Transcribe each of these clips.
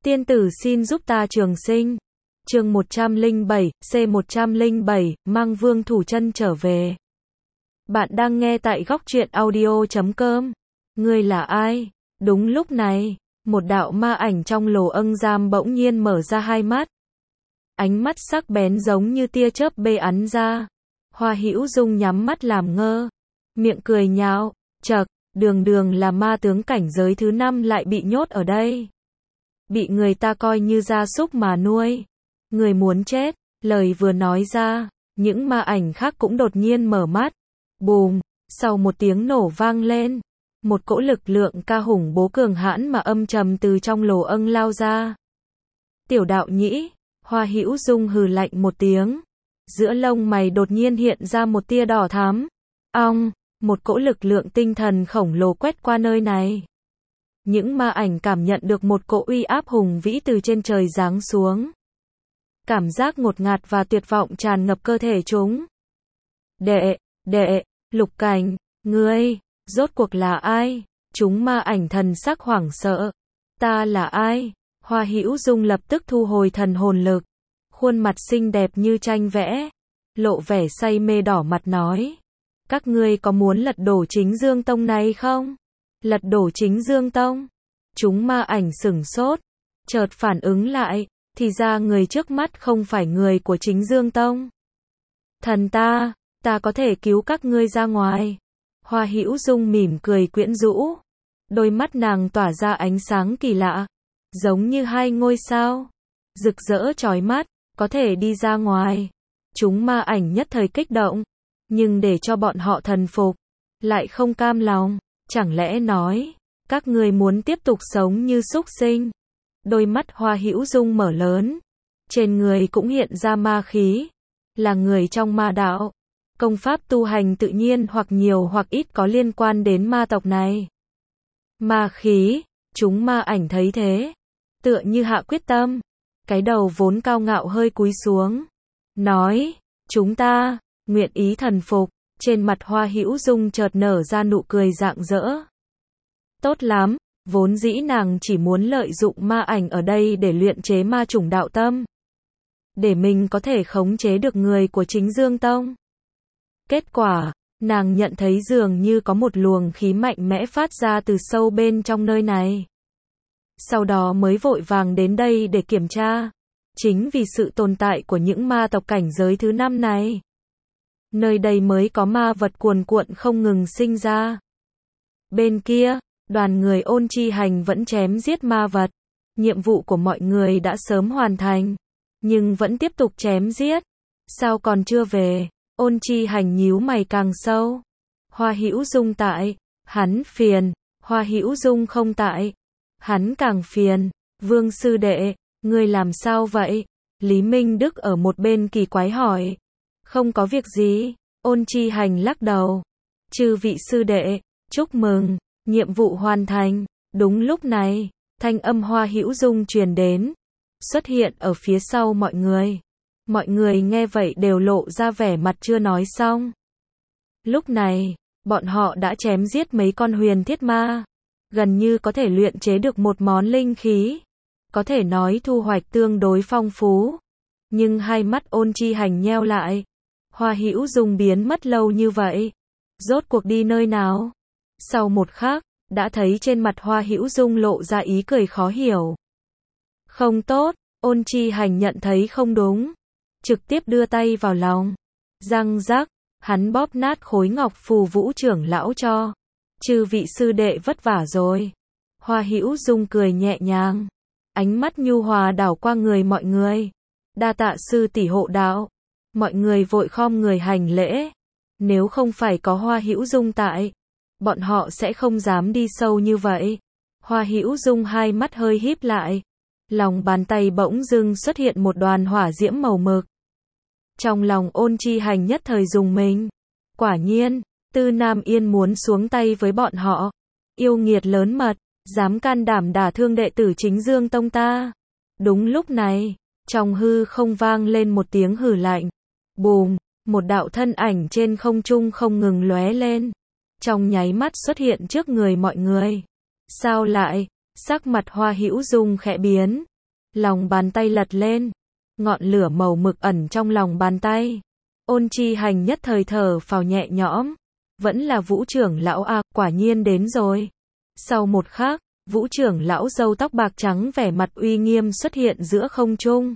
Tiên tử xin giúp ta trường sinh. Chương 107, C107, mang Vương Thủ Chân trở về. Bạn đang nghe tại góc truyện audio.com. Ngươi là ai? Đúng lúc này, một đạo ma ảnh trong lồ âng giam bỗng nhiên mở ra hai mắt. Ánh mắt sắc bén giống như tia chớp bắn ra. Hoa Hữu Dung nhắm mắt làm ngơ, miệng cười nhạo, chậc, đường là ma tướng cảnh giới thứ 5 lại bị nhốt ở đây. Bị người ta coi như gia súc mà nuôi. Người muốn chết, lời vừa nói ra, những ma ảnh khác cũng đột nhiên mở mắt. Bùm, sau một tiếng nổ vang lên, một cỗ lực lượng ca hùng bố cường hãn mà âm trầm từ trong lồ âng lao ra. Tiểu đạo nhĩ, Hoa Hữu Dung hừ lạnh một tiếng. Giữa lông mày đột nhiên hiện ra một tia đỏ thắm. Ong, một cỗ lực lượng tinh thần khổng lồ quét qua nơi này. Những ma ảnh cảm nhận được một cỗ uy áp hùng vĩ từ trên trời giáng xuống. Cảm giác ngột ngạt và tuyệt vọng tràn ngập cơ thể chúng. Đệ, Lục Cảnh, ngươi, rốt cuộc là ai? Chúng ma ảnh thần sắc hoảng sợ. Ta là ai? Hoa Hữu Dung lập tức thu hồi thần hồn lực. Khuôn mặt xinh đẹp như tranh vẽ, lộ vẻ say mê đỏ mặt nói. Các ngươi có muốn lật đổ Chính Dương Tông này không? Lật đổ Chính Dương Tông? Chúng ma ảnh sửng sốt, chợt phản ứng lại, thì ra người trước mắt không phải người của Chính Dương Tông. Thần ta có thể cứu các ngươi ra ngoài. Hoa Hữu Dung mỉm cười quyến rũ, đôi mắt nàng tỏa ra ánh sáng kỳ lạ, giống như hai ngôi sao, rực rỡ chói mắt, có thể đi ra ngoài. Chúng ma ảnh nhất thời kích động, nhưng để cho bọn họ thần phục, lại không cam lòng. Chẳng lẽ nói, các ngươi muốn tiếp tục sống như súc sinh? Đôi mắt Hoa Hữu Dung mở lớn, trên người cũng hiện ra ma khí, là người trong ma đạo. Công pháp tu hành tự nhiên hoặc nhiều hoặc ít có liên quan đến ma tộc này. Ma khí, chúng ma ảnh thấy thế, tựa như hạ quyết tâm, cái đầu vốn cao ngạo hơi cúi xuống, nói, chúng ta nguyện ý thần phục. Trên mặt Hoa Hữu Dung chợt nở ra nụ cười rạng rỡ. Tốt lắm, vốn dĩ nàng chỉ muốn lợi dụng ma ảnh ở đây để luyện chế ma chủng đạo tâm, để mình có thể khống chế được người của Chính Dương Tông. Kết quả, nàng nhận thấy dường như có một luồng khí mạnh mẽ phát ra từ sâu bên trong nơi này. Sau đó mới vội vàng đến đây để kiểm tra. Chính vì sự tồn tại của những ma tộc cảnh giới thứ 5 này, nơi đây mới có ma vật cuồn cuộn không ngừng sinh ra. Bên kia, đoàn người Ôn Chi Hành vẫn chém giết ma vật. Nhiệm vụ của mọi người đã sớm hoàn thành, nhưng vẫn tiếp tục chém giết. Sao còn chưa về? Ôn Chi Hành nhíu mày càng sâu. Hoa Hữu Dung tại, hắn phiền. Hoa Hữu Dung không tại, hắn càng phiền. Vương sư đệ, ngươi làm sao vậy? Lý Minh Đức ở một bên kỳ quái hỏi. Không có việc gì. Ôn Chi Hành lắc đầu. Chư vị sư đệ, chúc mừng, nhiệm vụ hoàn thành. Đúng lúc này, thanh âm Hoa Hữu Dung truyền đến, xuất hiện ở phía sau mọi người. Mọi người nghe vậy đều lộ ra vẻ mặt chưa nói xong. Lúc này, bọn họ đã chém giết mấy con huyền thiết ma, gần như có thể luyện chế được một món linh khí, có thể nói thu hoạch tương đối phong phú. Nhưng hai mắt Ôn Chi Hành nheo lại. Hoa Hữu Dung biến mất lâu như vậy, rốt cuộc đi nơi nào? Sau một khắc, đã thấy trên mặt Hoa Hữu Dung lộ ra ý cười khó hiểu. Không tốt, Ôn Chi Hành nhận thấy không đúng, trực tiếp đưa tay vào lòng. Răng rắc, hắn bóp nát khối ngọc phù Vũ trưởng lão cho. Chư vị sư đệ vất vả rồi. Hoa Hữu Dung cười nhẹ nhàng, ánh mắt nhu hòa đảo qua người mọi người. Đa tạ sư tỷ hộ đạo. Mọi người vội khom người hành lễ. Nếu không phải có Hoa Hữu Dung tại, bọn họ sẽ không dám đi sâu như vậy. Hoa Hữu Dung hai mắt hơi híp lại, lòng bàn tay bỗng dưng xuất hiện một đoàn hỏa diễm màu mực. Trong lòng Ôn Chi Hành nhất thời rùng mình. Quả nhiên, Tư Nam Yên muốn xuống tay với bọn họ. Yêu nghiệt lớn mật, dám can đảm đả thương đệ tử Chính Dương Tông ta. Đúng lúc này, trong hư không vang lên một tiếng hừ lạnh. Bùm, một đạo thân ảnh trên không trung không ngừng lóe lên, trong nháy mắt xuất hiện trước người mọi người. Sao lại? Sắc mặt Hoa Hữu Dung khẽ biến, Lòng bàn tay lật lên, ngọn lửa màu mực ẩn trong lòng bàn tay. Ôn Chi Hành nhất thời thở phào nhẹ nhõm. Vẫn là Vũ trưởng lão à, quả nhiên đến rồi. Sau một khắc, Vũ trưởng lão râu tóc bạc trắng vẻ mặt uy nghiêm xuất hiện giữa không trung.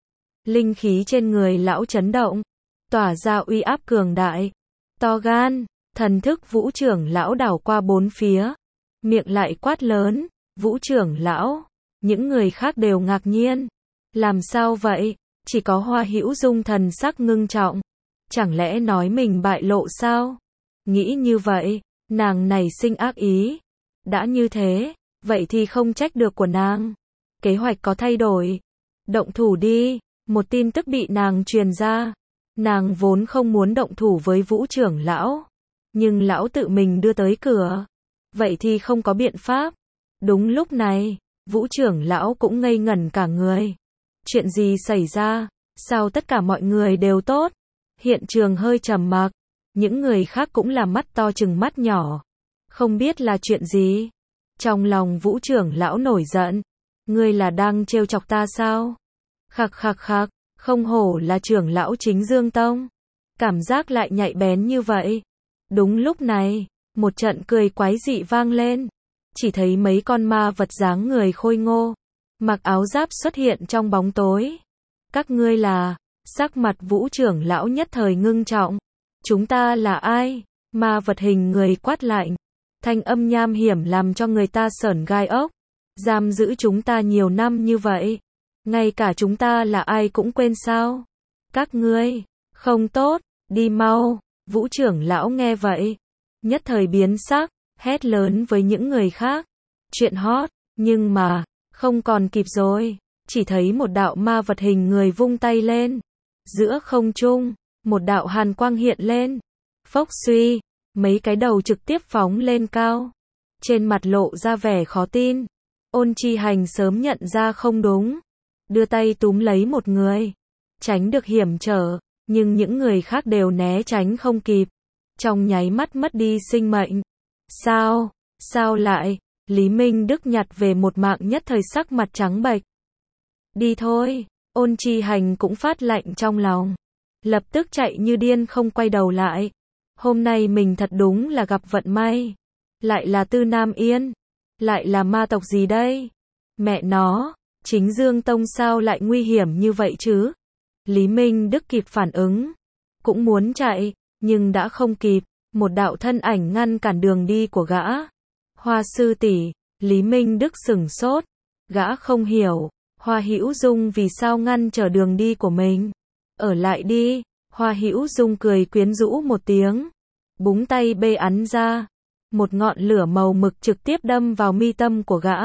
Linh khí trên người lão chấn động, tỏa ra uy áp cường đại. To gan, thần thức Vũ trưởng lão đảo qua bốn phía, miệng lại quát lớn, Vũ trưởng lão. Những người khác đều ngạc nhiên. Làm sao vậy? Chỉ có Hoa Hữu Dung thần sắc ngưng trọng. Chẳng lẽ nói mình bại lộ sao? Nghĩ như vậy, nàng này sinh ác ý. Đã như thế, vậy thì không trách được của nàng. Kế hoạch có thay đổi. Động thủ đi. Một tin tức bị nàng truyền ra. Nàng vốn không muốn động thủ với Vũ trưởng lão. Nhưng lão tự mình đưa tới cửa. Vậy thì không có biện pháp. Đúng lúc này, Vũ trưởng lão cũng ngây ngẩn cả người. Chuyện gì xảy ra? Sao tất cả mọi người đều tốt? Hiện trường hơi trầm mặc. Những người khác cũng là mắt to chừng mắt nhỏ. Không biết là chuyện gì? Trong lòng Vũ trưởng lão nổi giận. Ngươi là đang trêu chọc ta sao? Khặc khặc khặc, không hổ là trưởng lão chính Dương Tông. Cảm giác lại nhạy bén như vậy. Đúng lúc này, một trận cười quái dị vang lên. Chỉ thấy mấy con ma vật dáng người khôi ngô, mặc áo giáp xuất hiện trong bóng tối. Các ngươi là? Sắc mặt Vũ trưởng lão nhất thời ngưng trọng. Chúng ta là ai? Ma vật hình người quát lạnh. Thanh âm nham hiểm làm cho người ta sởn gai ốc. Giam giữ chúng ta nhiều năm như vậy. Ngay cả chúng ta là ai cũng quên sao? Các ngươi, không tốt, đi mau. Vũ trưởng lão nghe vậy, nhất thời biến sắc, hét lớn với những người khác. Chuyện hot, nhưng mà, không còn kịp rồi. Chỉ thấy một đạo ma vật hình người vung tay lên. Giữa không trung, một đạo hàn quang hiện lên. Phốc suy, mấy cái đầu trực tiếp phóng lên cao. Trên mặt lộ ra vẻ khó tin. Ôn Chi Hành sớm nhận ra không đúng. Đưa tay túm lấy một người. Tránh được hiểm trở, nhưng những người khác đều né tránh không kịp. Trong nháy mắt mất đi sinh mệnh. Sao? Sao lại? Lý Minh Đức nhặt về một mạng nhất thời sắc mặt trắng bệch. Đi thôi. Ôn Chi Hành cũng phát lạnh trong lòng. Lập tức chạy như điên không quay đầu lại. Hôm nay mình thật đúng là gặp vận may. Lại là Tư Nam Yên. Lại là ma tộc gì đây? Mẹ nó, chính Dương Tông sao lại nguy hiểm như vậy chứ? Lý Minh Đức kịp phản ứng. Cũng muốn chạy, nhưng đã không kịp. Một đạo thân ảnh ngăn cản đường đi của gã. Hoa sư tỷ. Lý Minh Đức sửng sốt. Gã không hiểu. Hoa Hữu Dung vì sao ngăn trở đường đi của mình. Ở lại đi. Hoa Hữu Dung cười quyến rũ một tiếng. Búng tay bê ắn ra. Một ngọn lửa màu mực trực tiếp đâm vào mi tâm của gã.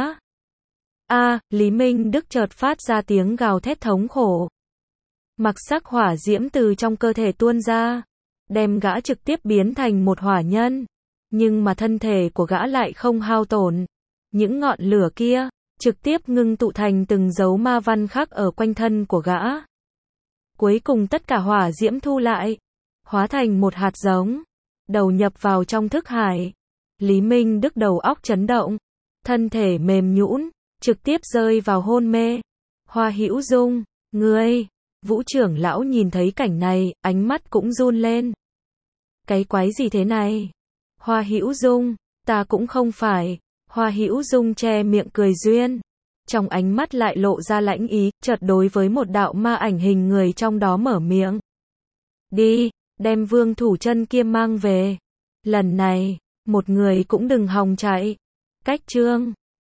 Lý Minh Đức chợt phát ra tiếng gào thét thống khổ. Mặc sắc hỏa diễm từ trong cơ thể tuôn ra. Đem gã trực tiếp biến thành một hỏa nhân. Nhưng mà thân thể của gã lại không hao tổn. Những ngọn lửa kia, trực tiếp ngưng tụ thành từng dấu ma văn khắc ở quanh thân của gã. Cuối cùng tất cả hỏa diễm thu lại. Hóa thành một hạt giống. Đầu nhập vào trong thức hải. Lý Minh Đức đầu óc chấn động. Thân thể mềm nhũn, trực tiếp rơi vào hôn mê. Hoa Hữu Dung, ngươi. Vũ trưởng lão nhìn thấy cảnh này, ánh mắt cũng run lên. Cái quái gì thế này? Hoa Hữu Dung, ta cũng không phải. Hoa Hữu Dung che miệng cười duyên. Trong ánh mắt lại lộ ra lãnh ý, chợt đối với một đạo ma ảnh hình người trong đó mở miệng. Đi, đem Vương Thủ Chân kia mang về. Lần này, một người cũng đừng hòng chạy. Cách chương